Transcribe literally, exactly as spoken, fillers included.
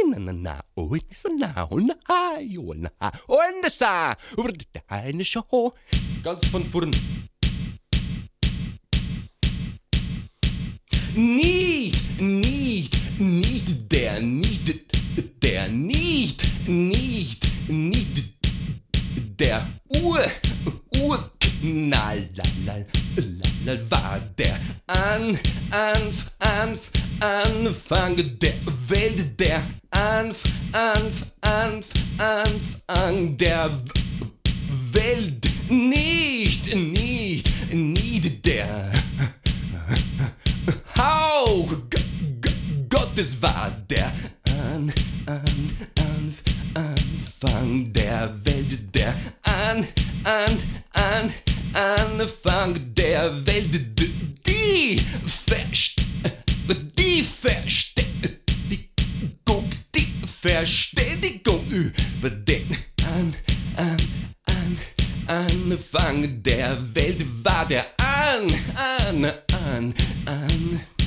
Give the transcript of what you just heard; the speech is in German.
na na na, oh so na, oh na, oh na, oh na sa, über die eine Show, ganz von vorn. Nicht, nicht, nicht der, nicht der, nicht, nicht, nicht der Ur, Urknall, lal, lal, war der An, Anf, Anf, Anfang der Welt, der Anf, Anf, Anf, Anfang der Welt, nicht, nicht, nicht der Hauch Gottes war der An, An, Anf, Anfang der Welt, der An, An, An, Anfang der Welt, die Verst, die Verständigung, die Verständigung über den An, An, An, Anfang der Welt war der An, An, An, An.